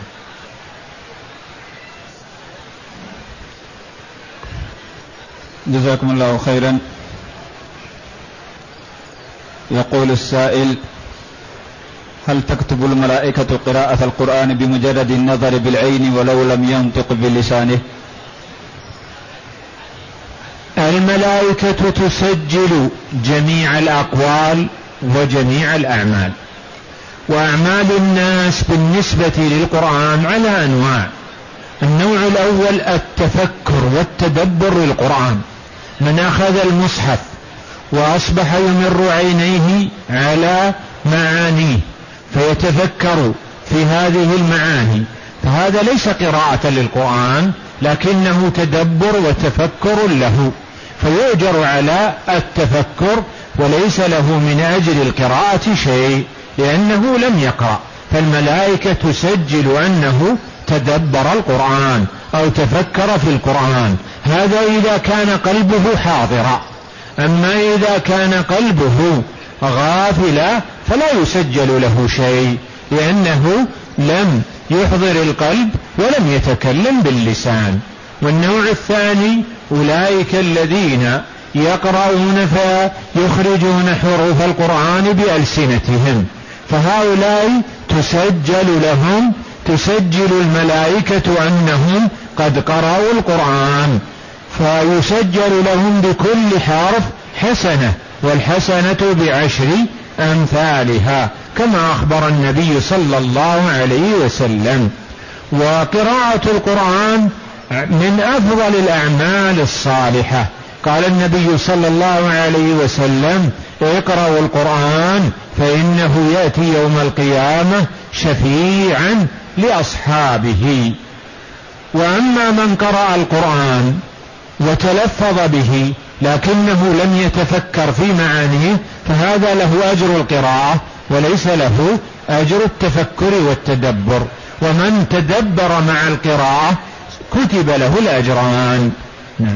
جزاكم الله خيرا. يقول السائل: هل تكتب الملائكة قراءة القرآن بمجرد النظر بالعين ولو لم ينطق بلسانه؟ الملائكة تسجل جميع الأقوال وجميع الأعمال، وأعمال الناس بالنسبة للقرآن على أنواع. النوع الأول التفكر والتدبر للقرآن، من أخذ المصحف وأصبح يمر عينيه على معانيه فيتفكر في هذه المعاني، فهذا ليس قراءة للقرآن لكنه تدبر وتفكر له، فيؤجر على التفكر وليس له من أجل القراءة شيء لأنه لم يقرأ. فالملائكة تسجل أنه تدبر القرآن أو تفكر في القرآن، هذا إذا كان قلبه حاضرا. أما إذا كان قلبه غافلا فلا يسجل له شيء، لأنه لم يحضر القلب ولم يتكلم باللسان. والنوع الثاني أولئك الذين يقرؤون فيخرجون حروف القرآن بألسنتهم، فهؤلاء تسجل لهم تسجل الملائكة أنهم قد قرأوا القرآن، فيسجل لهم بكل حرف حسنة، والحسنة بعشر أمثالها كما أخبر النبي صلى الله عليه وسلم. وقراءة القرآن من أفضل الأعمال الصالحة. قال النبي صلى الله عليه وسلم: اقرأوا القرآن فإنه يأتي يوم القيامة شفيعا لأصحابه. وأما من قرأ القرآن وتلفظ به لكنه لم يتفكر في معانيه فهذا له أجر القراءة وليس له أجر التفكر والتدبر، ومن تدبر مع القراءة كتب له الأجران. نعم.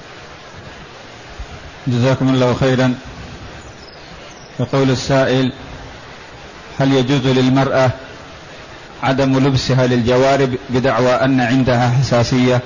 جزاكم الله خيرا. يقول السائل: هل يجوز للمرأة عدم لبسها للجوارب بدعوى أن عندها حساسية؟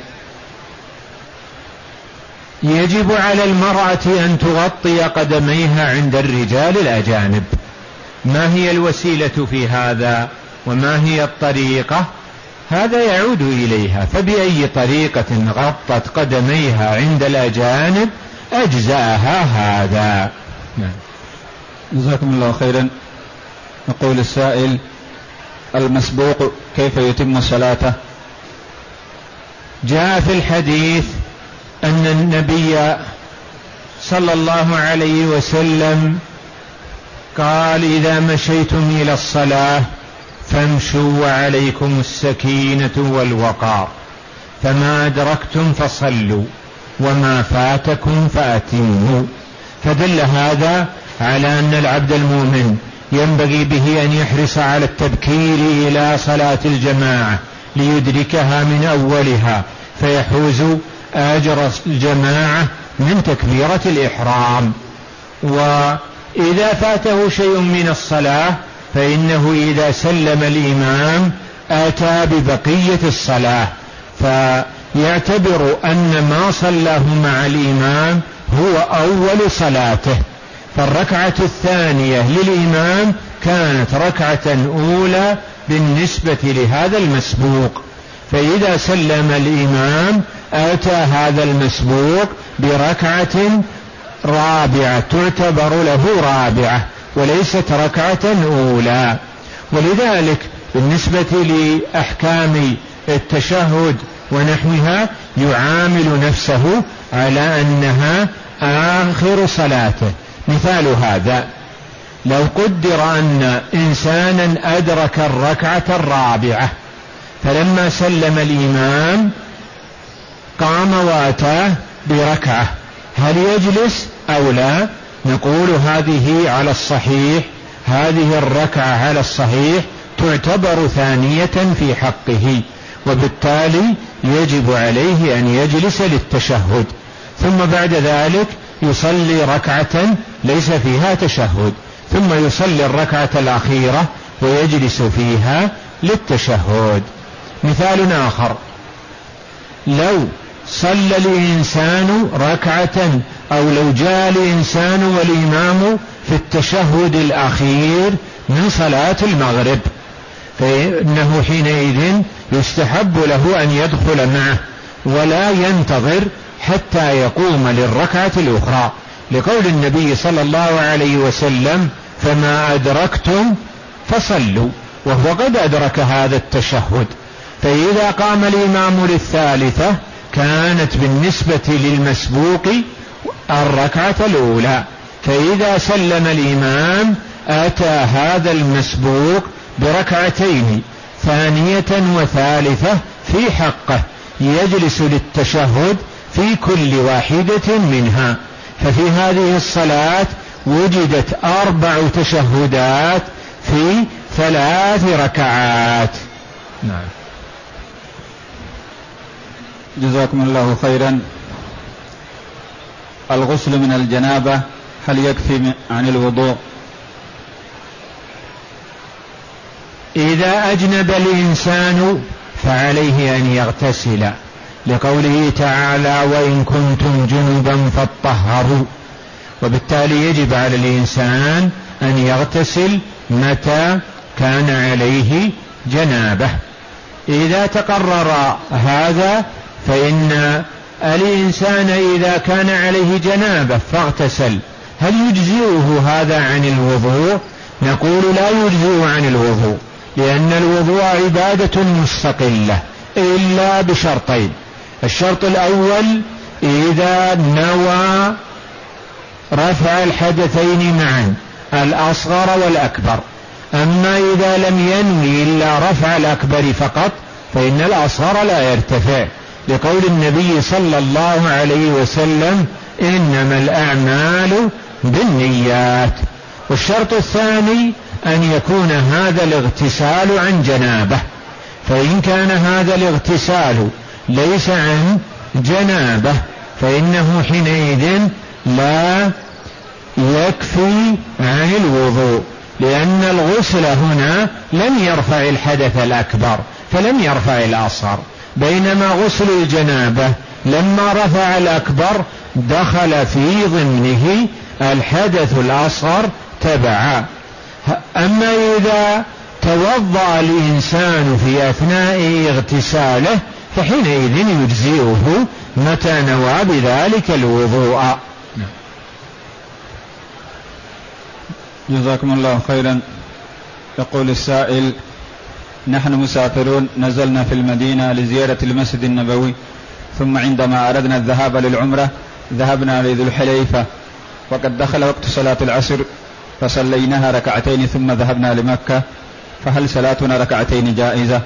يجب على المرأة أن تغطي قدميها عند الرجال الأجانب. ما هي الوسيلة في هذا وما هي الطريقة؟ هذا يعود إليها، فبأي طريقة غطت قدميها عند الأجانب أجزاها هذا. نعم. جزاكم الله خيرا. يقول السائل: المسبوق كيف يتم صلاته؟ جاء في الحديث أن النبي صلى الله عليه وسلم قال: إذا مشيتم إلى الصلاة فامشوا وعليكم السكينة والوقار، فما أدركتم فصلوا وما فاتكم فأتموا. فدل هذا على أن العبد المؤمن ينبغي به أن يحرص على التبكير إلى صلاة الجماعة ليدركها من أولها فيحوز أجر الجماعة من تكبيرة الإحرام. وإذا فاته شيء من الصلاة فإنه إذا سلم الإمام آتى ببقية الصلاة، فيعتبر أن ما صلاه مع الإمام هو أول صلاته، فالركعة الثانية للإمام كانت ركعة أولى بالنسبة لهذا المسبوق، فإذا سلم الإمام آتى هذا المسبوق بركعة رابعة تعتبر له رابعة وليست ركعة أولى. ولذلك بالنسبة لأحكام التشهد ونحوها يعامل نفسه على أنها آخر صلاته. مثال هذا: لو قدر أن إنسانا أدرك الركعة الرابعة فلما سلم الإمام قام وأتاه بركعة، هل يجلس أو لا؟ نقول هذه على الصحيح، هذه الركعة على الصحيح تعتبر ثانية في حقه، وبالتالي يجب عليه أن يجلس للتشهد، ثم بعد ذلك يصلي ركعة ليس فيها تشهد، ثم يصلي الركعة الأخيرة ويجلس فيها للتشهد. مثال آخر: لو صلى الإنسان ركعة أو لو جاء الإنسان والإمام في التشهد الأخير من صلاة المغرب فإنه حينئذ يستحب له أن يدخل معه ولا ينتظر حتى يقوم للركعة الأخرى، لقول النبي صلى الله عليه وسلم: فما أدركتم فصلوا، وهو قد أدرك هذا التشهد. فإذا قام الإمام للثالثة كانت بالنسبة للمسبوق الركعة الأولى، فإذا سلم الإمام أتى هذا المسبوق بركعتين ثانية وثالثة في حقه، يجلس للتشهد في كل واحدة منها. ففي هذه الصلاة وجدت أربع تشهدات في ثلاث ركعات. نعم. جزاكم الله خيرا. الغسل من الجنابة هل يكفي عن الوضوء؟ إذا أجنب الإنسان فعليه أن يغتسل، لقوله تعالى: وإن كنتم جنبا فاطهروا، وبالتالي يجب على الإنسان أن يغتسل متى كان عليه جنابه. إذا تقرر هذا فإن الإنسان إذا كان عليه جنابه فاغتسل هل يجزئه هذا عن الوضوء؟ نقول لا يجزئه عن الوضوء، لأن الوضوء عبادة مستقلة إلا بشرطين: الشرط الأول إذا نوى رفع الحدثين معا الأصغر والأكبر. أما إذا لم ينوي إلا رفع الأكبر فقط فإن الأصغر لا يرتفع، لقول النبي صلى الله عليه وسلم إنما الأعمال بالنيات. والشرط الثاني أن يكون هذا الاغتسال عن جنابه، فإن كان هذا الاغتسال ليس عن جنابه فإنه حينئذ لا يكفي عن الوضوء، لأن الغسل هنا لم يرفع الحدث الأكبر فلم يرفع الأصغر، بينما غسل الجنابة لما رفع الأكبر دخل في ضمنه الحدث الأصغر تبعا. أما إذا توضأ الإنسان في أثناء اغتساله فحينئذ يجزئه متى نوى بذلك الوضوء. جزاكم الله خيرا. يقول السائل: نحن مسافرون نزلنا في المدينة لزيارة المسجد النبوي، ثم عندما أردنا الذهاب للعمرة ذهبنا لذو الحليفة، وقد دخل وقت صلاة العصر فصليناها ركعتين ثم ذهبنا لمكة، فهل صلاتنا ركعتين جائزة؟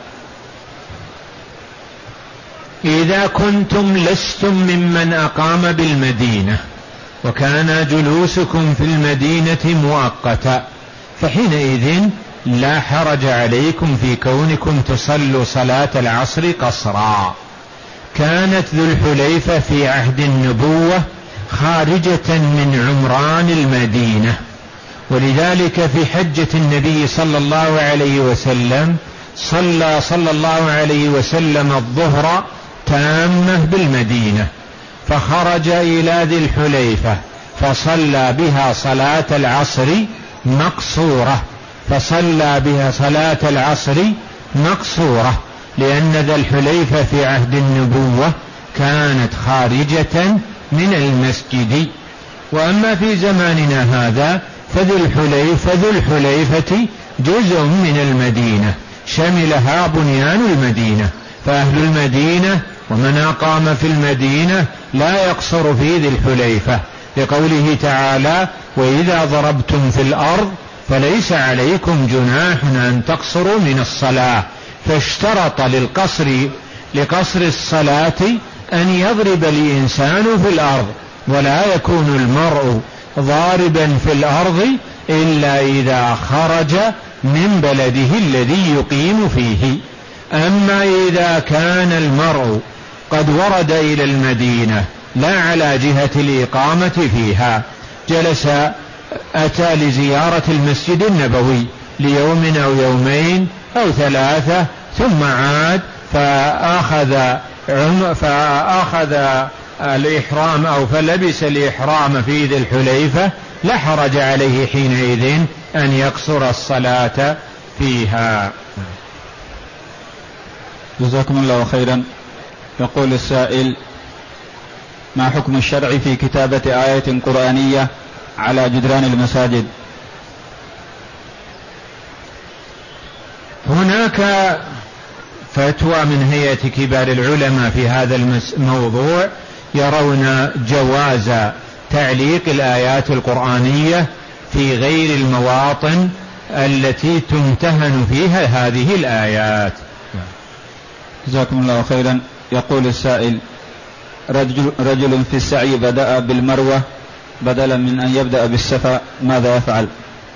إذا كنتم لستم ممن أقام بالمدينة وكان جلوسكم في المدينة مؤقتا فحينئذ لا حرج عليكم في كونكم تصلوا صلاة العصر قصرا. كانت ذو الحليفة في عهد النبوة خارجة من عمران المدينة، ولذلك في حجة النبي صلى الله عليه وسلم صلى صلى الله عليه وسلم الظهر تامة بالمدينة، فخرج إلى ذي الحليفة فصلى بها صلاة العصر مقصورة فصلى بها صلاة العصر مقصورة لأن ذا الحليفة في عهد النبوة كانت خارجة من المسجد. وأما في زماننا هذا فذو الحليفة ذو الحليفة جزء من المدينة شملها بنيان المدينة، فأهل المدينة ومن أقام في المدينة لا يقصر في ذي الحليفة، لقوله تعالى: وإذا ضربتم في الأرض فليس عليكم جناح أن تقصروا من الصلاة. فاشترط للقصر لقصر الصلاة أن يضرب الإنسان في الأرض، ولا يكون المرء ضاربا في الأرض إلا إذا خرج من بلده الذي يقيم فيه. أما إذا كان المرء قد ورد إلى المدينة لا على جهة الإقامة فيها، جلس أتى لزيارة المسجد النبوي ليوم أو يومين أو ثلاثة ثم عاد فأخذ عم فأخذ الإحرام أو فلبس الإحرام في ذي الحليفة، لا حرج عليه حينئذ أن يقصر الصلاة فيها. جزاكم الله خيرا. يقول السائل: ما حكم الشرع في كتابة آية قرآنية على جدران المساجد؟ هناك فتوى من هيئة كبار العلماء في هذا الموضوع، يرون جواز تعليق الآيات القرآنية في غير المواطن التي تمتهن فيها هذه الآيات. جزاكم الله خيرا. يقول السائل: رجل, رجل في السعي بدأ بالمروة بدلا من أن يبدأ بالصفا، ماذا يفعل؟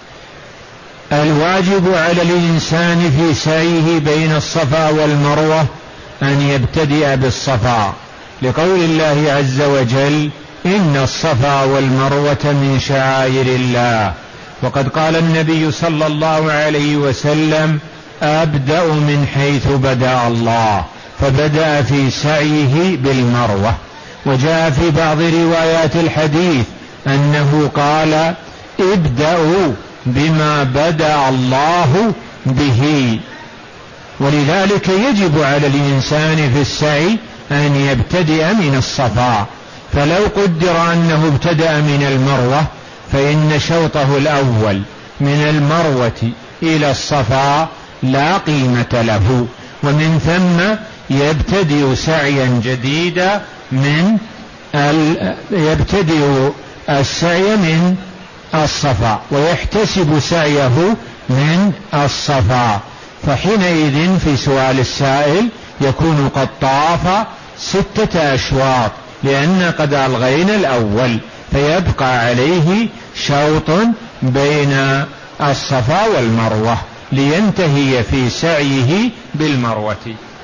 الواجب على الإنسان في سعيه بين الصفا والمروة أن يبتدئ بالصفا، لقول الله عز وجل: إن الصفا والمروة من شعائر الله. وقد قال النبي صلى الله عليه وسلم: أبدأ من حيث بدأ الله، فبدأ في سعيه بالمروة. وجاء في بعض روايات الحديث أنه قال: ابدأوا بما بدأ الله به. ولذلك يجب على الإنسان في السعي أن يبتدئ من الصفا، فلو قدر أنه ابتدأ من المروة فإن شوطه الأول من المروة إلى الصفا لا قيمة له، ومن ثم يبتدئ سعيا جديدا من ال... يبتدئ السعي من الصفا ويحتسب سعيه من الصفا، فحينئذ في سؤال السائل يكون قد طاف ستة أشواط، لأن قد ألغينا الأول، فيبقى عليه شوط بين الصفا والمروة لينتهي في سعيه بالمروة.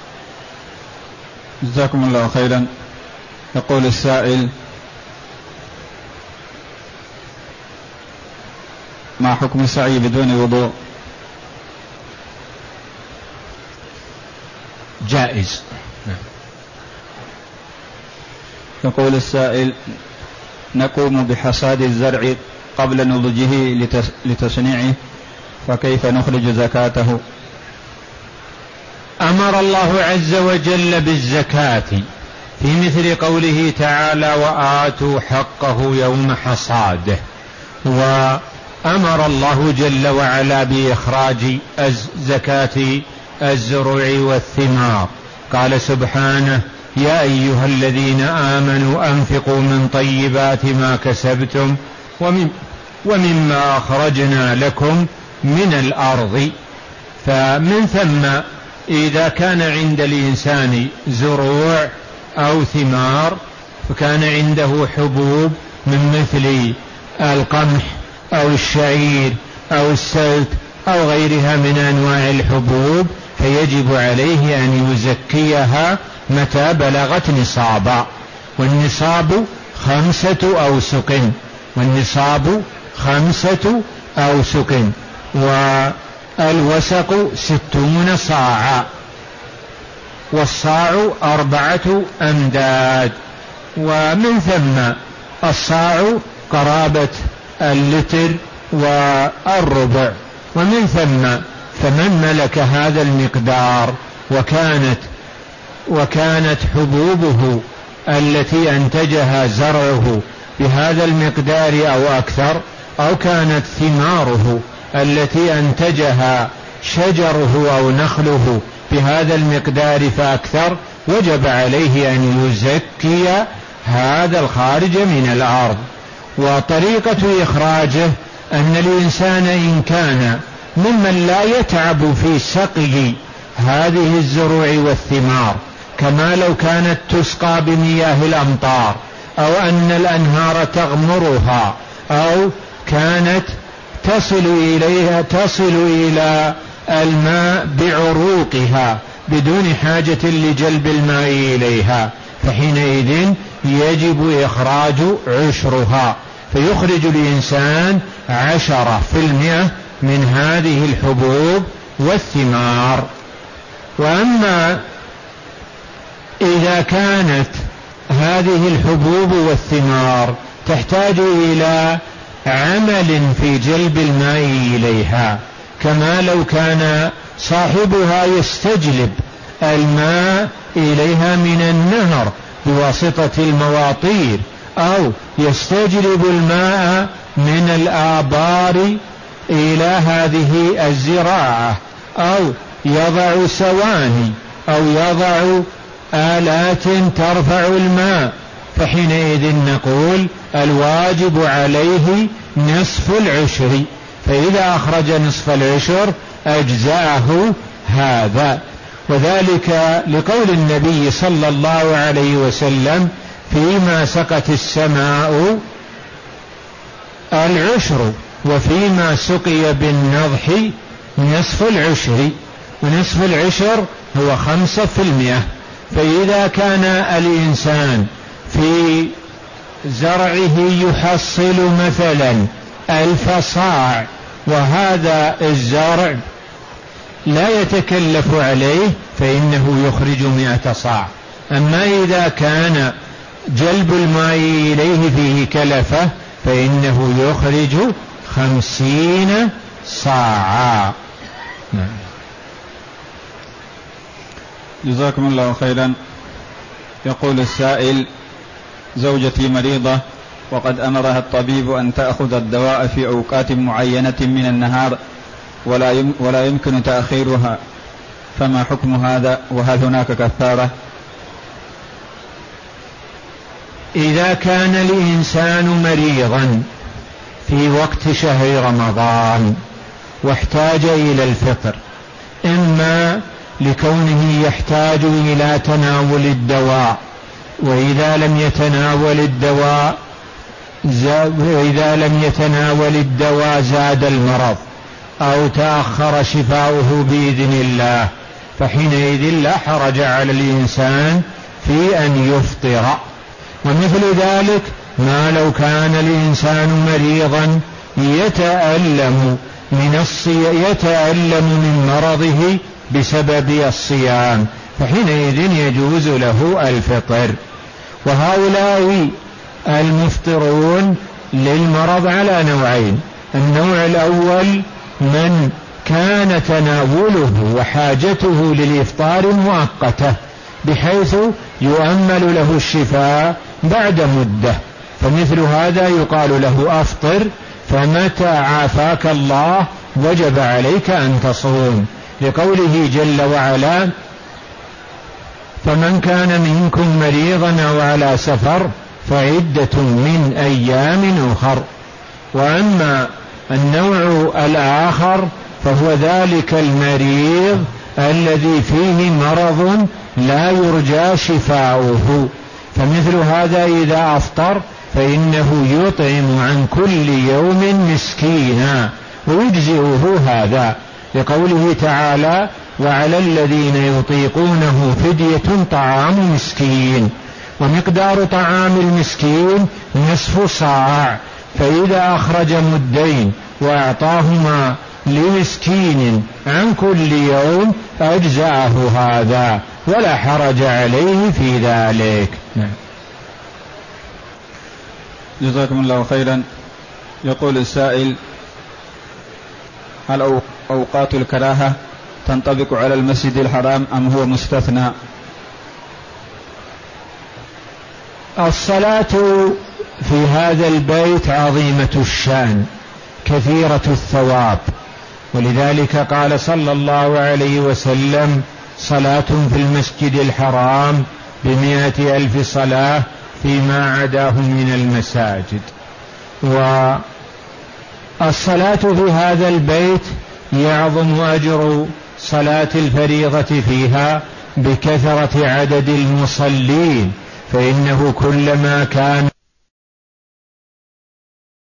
جزاكم الله خيرا. يقول السائل: ما حكم السعي بدون وضوء؟ جائز. يقول السائل: نقوم بحصاد الزرع قبل نضجه لتصنيعه، فكيف نخرج زكاته؟ أمر الله عز وجل بالزكاة في مثل قوله تعالى: وآتوا حقه يوم حصاده. وأمر الله جل وعلا بإخراج زكاة الزروع والثمار، قال سبحانه: يا أيها الذين آمنوا أنفقوا من طيبات ما كسبتم ومن ومما أخرجنا لكم من الأرض. فمن ثم إذا كان عند الإنسان زروع أو ثمار، فكان عنده حبوب من مثل القمح أو الشعير أو السلت أو غيرها من أنواع الحبوب، فيجب عليه أن يزكيها متى بلغت نصابا، والنصاب خمسة أوسق والنصاب خمسة أوسق والوسق ستون صاعا، والصاع أربعة أمداد. ومن ثم الصاع قرابة اللتر والربع. ومن ثم فمن ملك هذا المقدار وكانت وكانت حبوبه التي أنتجها زرعه بهذا المقدار أو أكثر، أو كانت ثماره التي أنتجها شجره أو نخله بهذا المقدار فأكثر، وجب عليه أن يزكي هذا الخارج من الأرض. وطريقة إخراجه أن الإنسان إن كان ممن لا يتعب في سقي هذه الزروع والثمار، كما لو كانت تسقى بمياه الأمطار، أو أن الأنهار تغمرها، أو كانت تصل إليها تصل إلى الماء بعروقها بدون حاجة لجلب الماء إليها، فحينئذ يجب إخراج عشرها، فيخرج الإنسان عشرة في المئة من هذه الحبوب والثمار. وأما إذا كانت هذه الحبوب والثمار تحتاج إلى عمل في جلب الماء إليها، كما لو كان صاحبها يستجلب الماء إليها من النهر بواسطة المواطير، أو يستجلب الماء من الآبار إلى هذه الزراعة، أو يضع سواني أو يضع آلات ترفع الماء، فحينئذ نقول الواجب عليه نصف العشر، فإذا أخرج نصف العشر أجزأه هذا. وذلك لقول النبي صلى الله عليه وسلم: فيما سقت السماء العشر، وفيما سقي بالنضح نصف العشر، ونصف العشر هو خمسة في المئة. فإذا كان الإنسان في زرعه يحصل مثلا ألف صاع، وهذا الزرع لا يتكلف عليه، فإنه يخرج مئة صاع. أما إذا كان جلب الماء إليه فيه كلفة، فإنه يخرج خمسين صاعا. جزاكم الله خيرا. يقول السائل: زوجتي مريضة وقد أمرها الطبيب أن تأخذ الدواء في أوقات معينة من النهار ولا ولا يمكن تأخيرها، فما حكم هذا؟ وهل هناك كفارة؟ إذا كان الإنسان مريضا في وقت شهر رمضان واحتاج إلى الفطر، إما لكونه يحتاج إلى تناول الدواء، وإذا لم يتناول الدواء وإذا لم يتناول الدواء زاد المرض أو تأخر شفاؤه بإذن الله، فحينئذ لا حرج على الإنسان في أن يفطر. ومثل ذلك ما لو كان الإنسان مريضا يتألم من الصي... يتألم من مرضه بسبب الصيام، فحينئذ يجوز له الفطر. وهؤلاء المفطرون للمرض على نوعين: النوع الأول من كان تناوله وحاجته للإفطار مؤقتة بحيث يؤمل له الشفاء بعد مدة، فمثل هذا يقال له أفطر، فمتى عافاك الله وجب عليك أن تصوم، لقوله جل وعلا: فمن كان منكم مريضا أو على سفر فعدة من أيام أخر. وأما النوع الآخر فهو ذلك المريض الذي فيه مرض لا يرجى شفاؤه، فمثل هذا إذا أفطر فإنه يطعم عن كل يوم مسكينا ويجزئه هذا، لقوله تعالى: وعلى الذين يطيقونه فدية طعام مسكين، ومقدار طعام المسكين نصف صاع، فإذا أخرج مدين وأعطاهما لمسكين عن كل يوم أجزأه هذا ولا حرج عليه في ذلك. نعم. جزاكم الله خيرا. يقول السائل: هل أوقات الكراهة تنطبق على المسجد الحرام أم هو مستثنى؟ الصلاة في هذا البيت عظيمة الشأن كثيرة الثواب، ولذلك قال صلى الله عليه وسلم: صلاة في المسجد الحرام بمائة ألف صلاة فيما عداه من المساجد. والصلاة في هذا البيت يعظم أجر صلاة الفريضة فيها بكثرة عدد المصلين، فإنه كلما كان